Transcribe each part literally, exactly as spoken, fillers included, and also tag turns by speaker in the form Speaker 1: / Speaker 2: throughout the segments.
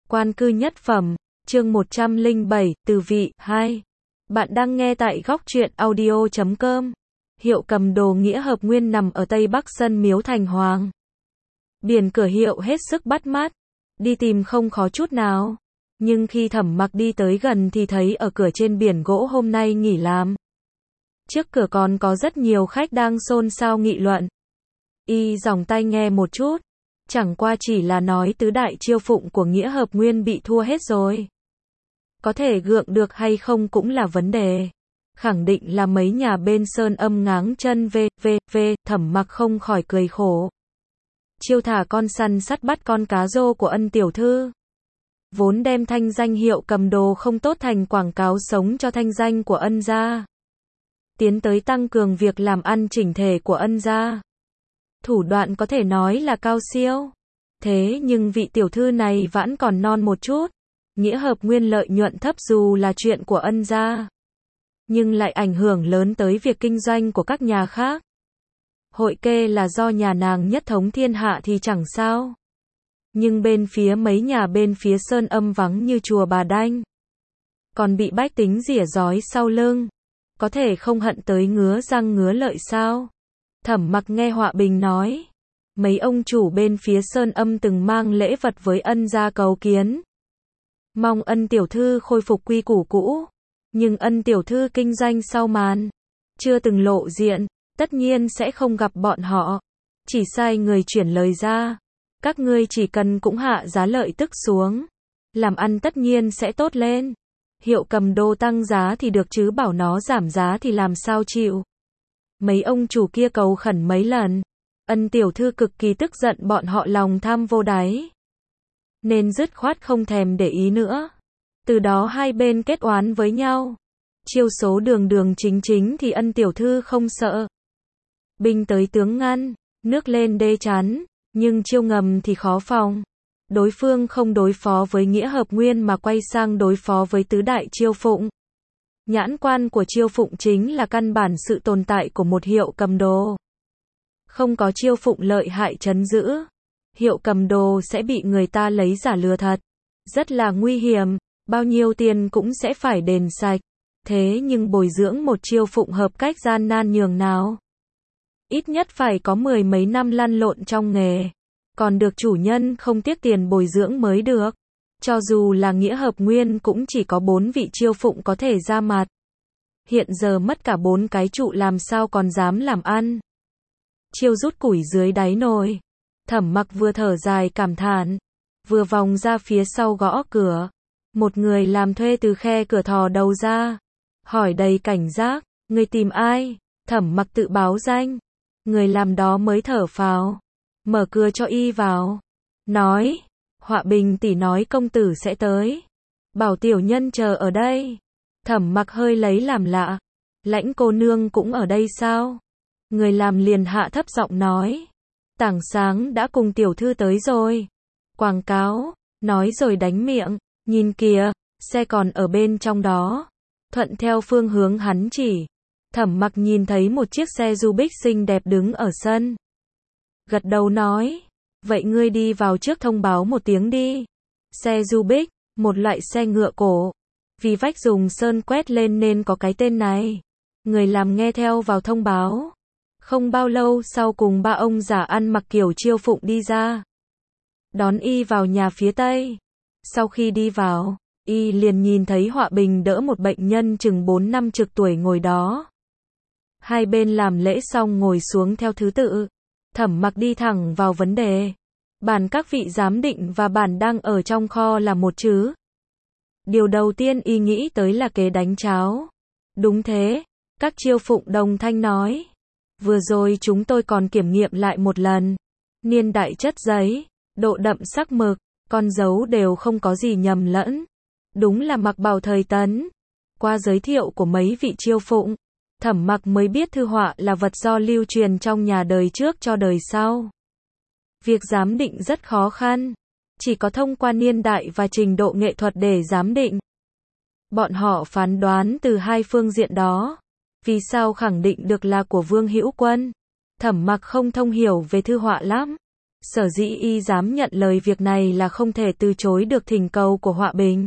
Speaker 1: Quan cư nhất phẩm, chương một trăm lẻ bảy, từ vị, hai. Bạn đang nghe tại góc truyện audio chấm com. Hiệu cầm đồ Nghĩa Hợp Nguyên nằm ở tây bắc sân Miếu Thành Hoàng. Biển cửa hiệu hết sức bắt mắt, đi tìm không khó chút nào. Nhưng khi Thẩm Mặc đi tới gần thì thấy ở cửa trên biển gỗ hôm nay nghỉ làm. Trước cửa còn có rất nhiều khách đang xôn xao nghị luận. Y giòng tai nghe một chút, chẳng qua chỉ là nói tứ đại chiêu phụng của Nghĩa Hợp Nguyên bị thua hết rồi. Có thể gượng được hay không cũng là vấn đề. Khẳng định là mấy nhà bên Sơn Âm ngáng chân v, v, v, Thẩm Mặc không khỏi cười khổ. Chiêu thả con săn sắt bắt con cá rô của Ân tiểu thư. Vốn đem thanh danh Hiệu cầm đồ không tốt thành quảng cáo sống cho thanh danh của Ân gia. Tiến tới tăng cường việc làm ăn chỉnh thể của Ân gia. Thủ đoạn có thể nói là cao siêu. Thế nhưng vị tiểu thư này vẫn còn non một chút. Nghĩa Hợp Nguyên lợi nhuận thấp dù là chuyện của Ân gia, nhưng lại ảnh hưởng lớn tới việc kinh doanh của các nhà khác. Hội kê là do nhà nàng nhất thống thiên hạ thì chẳng sao. Nhưng bên phía mấy nhà bên phía Sơn Âm vắng như chùa Bà Đanh. Còn bị bách tính rỉa rói sau lưng. Có thể không hận tới ngứa răng ngứa lợi sao? Thẩm Mặc nghe Họa Bình nói. Mấy ông chủ bên phía Sơn Âm từng mang lễ vật với Ân gia cầu kiến. Mong Ân tiểu thư khôi phục quy củ cũ. Nhưng Ân tiểu thư kinh doanh sau màn. Chưa từng lộ diện, tất nhiên sẽ không gặp bọn họ. Chỉ sai người chuyển lời ra. Các ngươi chỉ cần cũng hạ giá lợi tức xuống. Làm ăn tất nhiên sẽ tốt lên. Hiệu cầm đồ tăng giá thì được chứ bảo nó giảm giá thì làm sao chịu. Mấy ông chủ kia cầu khẩn mấy lần. Ân tiểu thư cực kỳ tức giận bọn họ lòng tham vô đáy. Nên dứt khoát không thèm để ý nữa. Từ đó hai bên kết oán với nhau. Chiêu số đường đường chính chính thì Ân tiểu thư không sợ. Binh tới tướng ngăn, nước lên đê chắn, nhưng chiêu ngầm thì khó phòng. Đối phương không đối phó với Nghĩa Hợp Nguyên mà quay sang đối phó với tứ đại chiêu phụng. Nhãn quan của chiêu phụng chính là căn bản sự tồn tại của một hiệu cầm đồ. Không có chiêu phụng lợi hại trấn giữ, hiệu cầm đồ sẽ bị người ta lấy giả lừa thật. Rất là nguy hiểm, bao nhiêu tiền cũng sẽ phải đền sạch. Thế nhưng bồi dưỡng một chiêu phụng hợp cách gian nan nhường nào. Ít nhất phải có mười mấy năm lăn lộn trong nghề. Còn được chủ nhân không tiếc tiền bồi dưỡng mới được. Cho dù là Nghĩa Hợp Nguyên cũng chỉ có bốn vị chiêu phụng có thể ra mặt. Hiện giờ mất cả bốn cái trụ làm sao còn dám làm ăn. Chiêu rút củi dưới đáy nồi. Thẩm Mặc vừa thở dài cảm thán, vừa vòng ra phía sau gõ cửa. Một người làm thuê từ khe cửa thò đầu ra, hỏi đầy cảnh giác, người tìm ai? Thẩm Mặc tự báo danh. Người làm đó mới thở phào, mở cửa cho y vào. Nói, Họa Bình tỷ nói công tử sẽ tới. Bảo tiểu nhân chờ ở đây. Thẩm Mặc hơi lấy làm lạ. Lãnh cô nương cũng ở đây sao? Người làm liền hạ thấp giọng nói. Tảng sáng đã cùng tiểu thư tới rồi. Quảng cáo, nói rồi đánh miệng. Nhìn kìa, xe còn ở bên trong đó. Thuận theo phương hướng hắn chỉ. Thẩm Mặc nhìn thấy một chiếc xe Rubik xinh đẹp đứng ở sân. Gật đầu nói. Vậy ngươi đi vào trước thông báo một tiếng đi. Xe Rubik, một loại xe ngựa cổ. Vì vách dùng sơn quét lên nên có cái tên này. Người làm nghe theo vào thông báo. Không bao lâu sau cùng ba ông già ăn mặc kiểu chiêu phụng đi ra. Đón y vào nhà phía tây. Sau khi đi vào, y liền nhìn thấy Họa Bình đỡ một bệnh nhân chừng bốn năm chục tuổi ngồi đó. Hai bên làm lễ xong ngồi xuống theo thứ tự. Thẩm Mặc đi thẳng vào vấn đề. Bản các vị giám định và bản đang ở trong kho là một chứ? Điều đầu tiên y nghĩ tới là kế đánh cháo. Đúng thế, các chiêu phụng đồng thanh nói. Vừa rồi chúng tôi còn kiểm nghiệm lại một lần. Niên đại chất giấy, độ đậm sắc mực, con dấu đều không có gì nhầm lẫn. Đúng là mặc bảo thời Tấn. Qua giới thiệu của mấy vị chiêu phụng, Thẩm Mặc mới biết thư họa là vật do lưu truyền trong nhà đời trước cho đời sau. Việc giám định rất khó khăn. Chỉ có thông qua niên đại và trình độ nghệ thuật để giám định. Bọn họ phán đoán từ hai phương diện đó. Vì sao khẳng định được là của Vương Hữu Quân? Thẩm Mặc không thông hiểu về thư họa lắm. Sở dĩ y dám nhận lời việc này là không thể từ chối được thỉnh cầu của Họa Bình.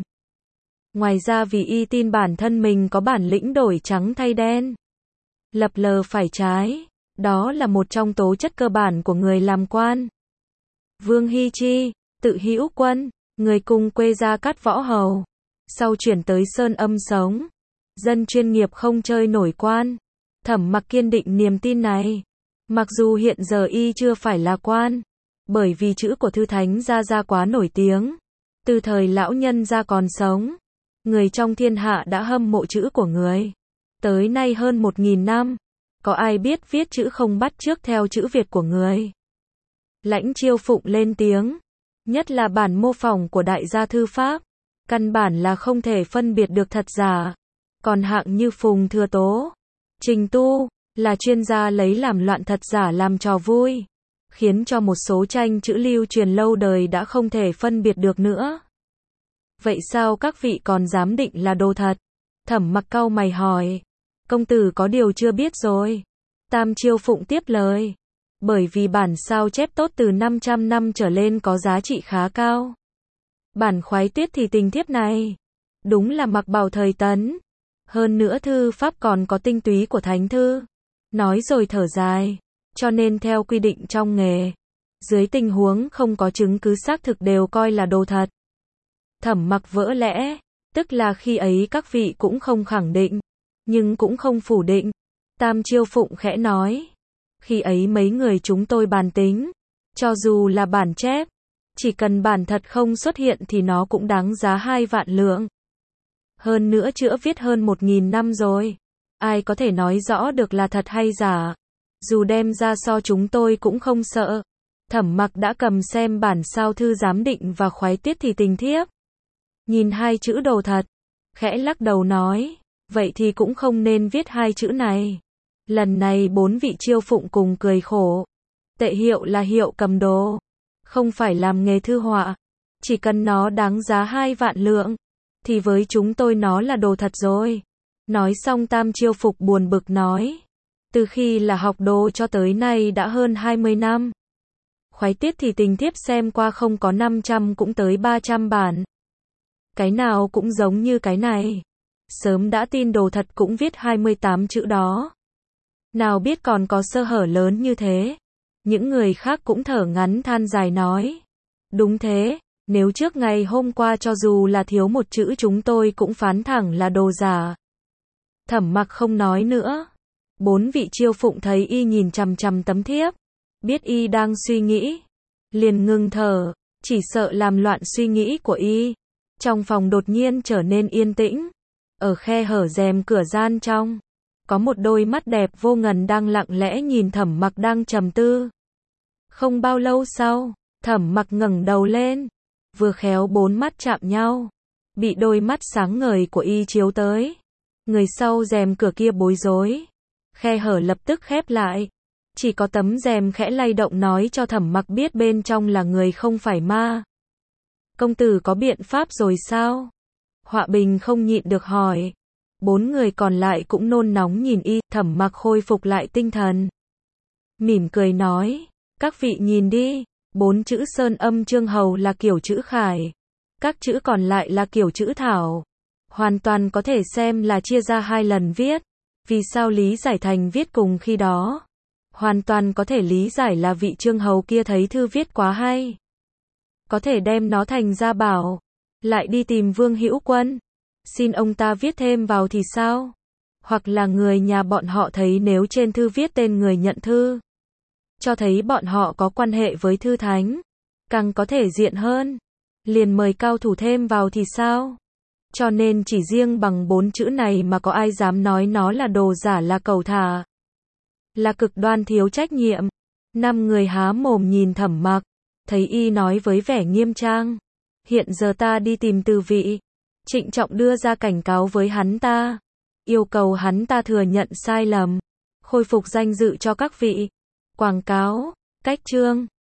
Speaker 1: Ngoài ra vì y tin bản thân mình có bản lĩnh đổi trắng thay đen, lập lờ phải trái, đó là một trong tố chất cơ bản của người làm quan. Vương Hy Chi, tự Hữu Quân, người cùng quê Gia Cát Võ Hầu, sau chuyển tới Sơn Âm sống, dân chuyên nghiệp không chơi nổi quan. Thẩm Mặc kiên định niềm tin này. Mặc dù hiện giờ y chưa phải là quan, bởi vì chữ của Thư Thánh Gia Gia quá nổi tiếng. Từ thời lão nhân gia còn sống, người trong thiên hạ đã hâm mộ chữ của người. Tới nay hơn một nghìn năm, có ai biết viết chữ không bắt chước theo chữ Việt của người. Lãnh Chiêu Phụng lên tiếng, nhất là bản mô phỏng của đại gia thư pháp, căn bản là không thể phân biệt được thật giả. Còn hạng như Phùng Thừa Tố, Trình Tu, là chuyên gia lấy làm loạn thật giả làm trò vui, khiến cho một số tranh chữ lưu truyền lâu đời đã không thể phân biệt được nữa. Vậy sao các vị còn dám định là đồ thật? Thẩm Mặc cau mày hỏi. Công tử có điều chưa biết rồi. Tam Chiêu Phụng tiếp lời. Bởi vì bản sao chép tốt từ năm trăm năm trở lên có giá trị khá cao. Bản khoái tuyết thì tình thiếp này, đúng là mặc bảo thời Tấn. Hơn nữa thư pháp còn có tinh túy của thánh thư. Nói rồi thở dài. Cho nên theo quy định trong nghề, dưới tình huống không có chứng cứ xác thực đều coi là đồ thật. Thẩm Mặc vỡ lẽ, tức là khi ấy các vị cũng không khẳng định, nhưng cũng không phủ định. Tam Chiêu Phụng khẽ nói, khi ấy mấy người chúng tôi bàn tính, cho dù là bản chép, chỉ cần bản thật không xuất hiện thì nó cũng đáng giá hai vạn lượng. Hơn nữa chữa viết hơn một nghìn năm rồi, ai có thể nói rõ được là thật hay giả. Dù đem ra so chúng tôi cũng không sợ. Thẩm Mặc đã cầm xem bản sao thư giám định và khoái tiết thì tình thiếp. Nhìn hai chữ đồ thật, khẽ lắc đầu nói, vậy thì cũng không nên viết hai chữ này. Lần này bốn vị Chiêu Phụng cùng cười khổ. Tệ hiệu là hiệu cầm đồ, không phải làm nghề thư họa. Chỉ cần nó đáng giá hai vạn lượng, thì với chúng tôi nó là đồ thật rồi. Nói xong Tam Chiêu Phục buồn bực nói, từ khi là học đồ cho tới nay đã hơn hai mươi năm. Khoái tiết thì tình thiếp xem qua không có năm trăm cũng tới ba trăm bản. Cái nào cũng giống như cái này. Sớm đã tin đồ thật cũng viết hai mươi tám chữ đó. Nào biết còn có sơ hở lớn như thế. Những người khác cũng thở ngắn than dài nói. Đúng thế, nếu trước ngày hôm qua cho dù là thiếu một chữ chúng tôi cũng phán thẳng là đồ giả. Thẩm Mặc không nói nữa. Bốn vị Chiêu Phụng thấy y nhìn chằm chằm tấm thiếp, biết y đang suy nghĩ, liền ngừng thở, chỉ sợ làm loạn suy nghĩ của y. Trong phòng đột nhiên trở nên yên tĩnh. Ở khe hở rèm cửa gian trong, có một đôi mắt đẹp vô ngần đang lặng lẽ nhìn Thẩm Mặc đang trầm tư. Không bao lâu sau, Thẩm Mặc ngẩng đầu lên, vừa khéo bốn mắt chạm nhau, bị đôi mắt sáng ngời của y chiếu tới. Người sau rèm cửa kia bối rối, khe hở lập tức khép lại. Chỉ có tấm rèm khẽ lay động nói cho Thẩm Mặc biết bên trong là người không phải ma. Công tử có biện pháp rồi sao? Họa Bình không nhịn được hỏi. Bốn người còn lại cũng nôn nóng nhìn y. Thẩm Mặc khôi phục lại tinh thần, mỉm cười nói, các vị nhìn đi, bốn chữ Sơn Âm Chương Hầu là kiểu chữ khải, các chữ còn lại là kiểu chữ thảo. Hoàn toàn có thể xem là chia ra hai lần viết. Vì sao lý giải thành viết cùng khi đó? Hoàn toàn có thể lý giải là vị Chương Hầu kia thấy thư viết quá hay, có thể đem nó thành gia bảo, lại đi tìm Vương Hữu Quân, xin ông ta viết thêm vào thì sao? Hoặc là người nhà bọn họ thấy nếu trên thư viết tên người nhận thư, cho thấy bọn họ có quan hệ với thư thánh, càng có thể diện hơn, liền mời cao thủ thêm vào thì sao? Cho nên chỉ riêng bằng bốn chữ này mà có ai dám nói nó là đồ giả là cẩu thả, là cực đoan thiếu trách nhiệm. Năm người há mồm nhìn Thẩm Mặc, thấy y nói với vẻ nghiêm trang, hiện giờ ta đi tìm Từ vị, trịnh trọng đưa ra cảnh cáo với hắn ta, yêu cầu hắn ta thừa nhận sai lầm, khôi phục danh dự cho các vị. Quảng cáo, cách chương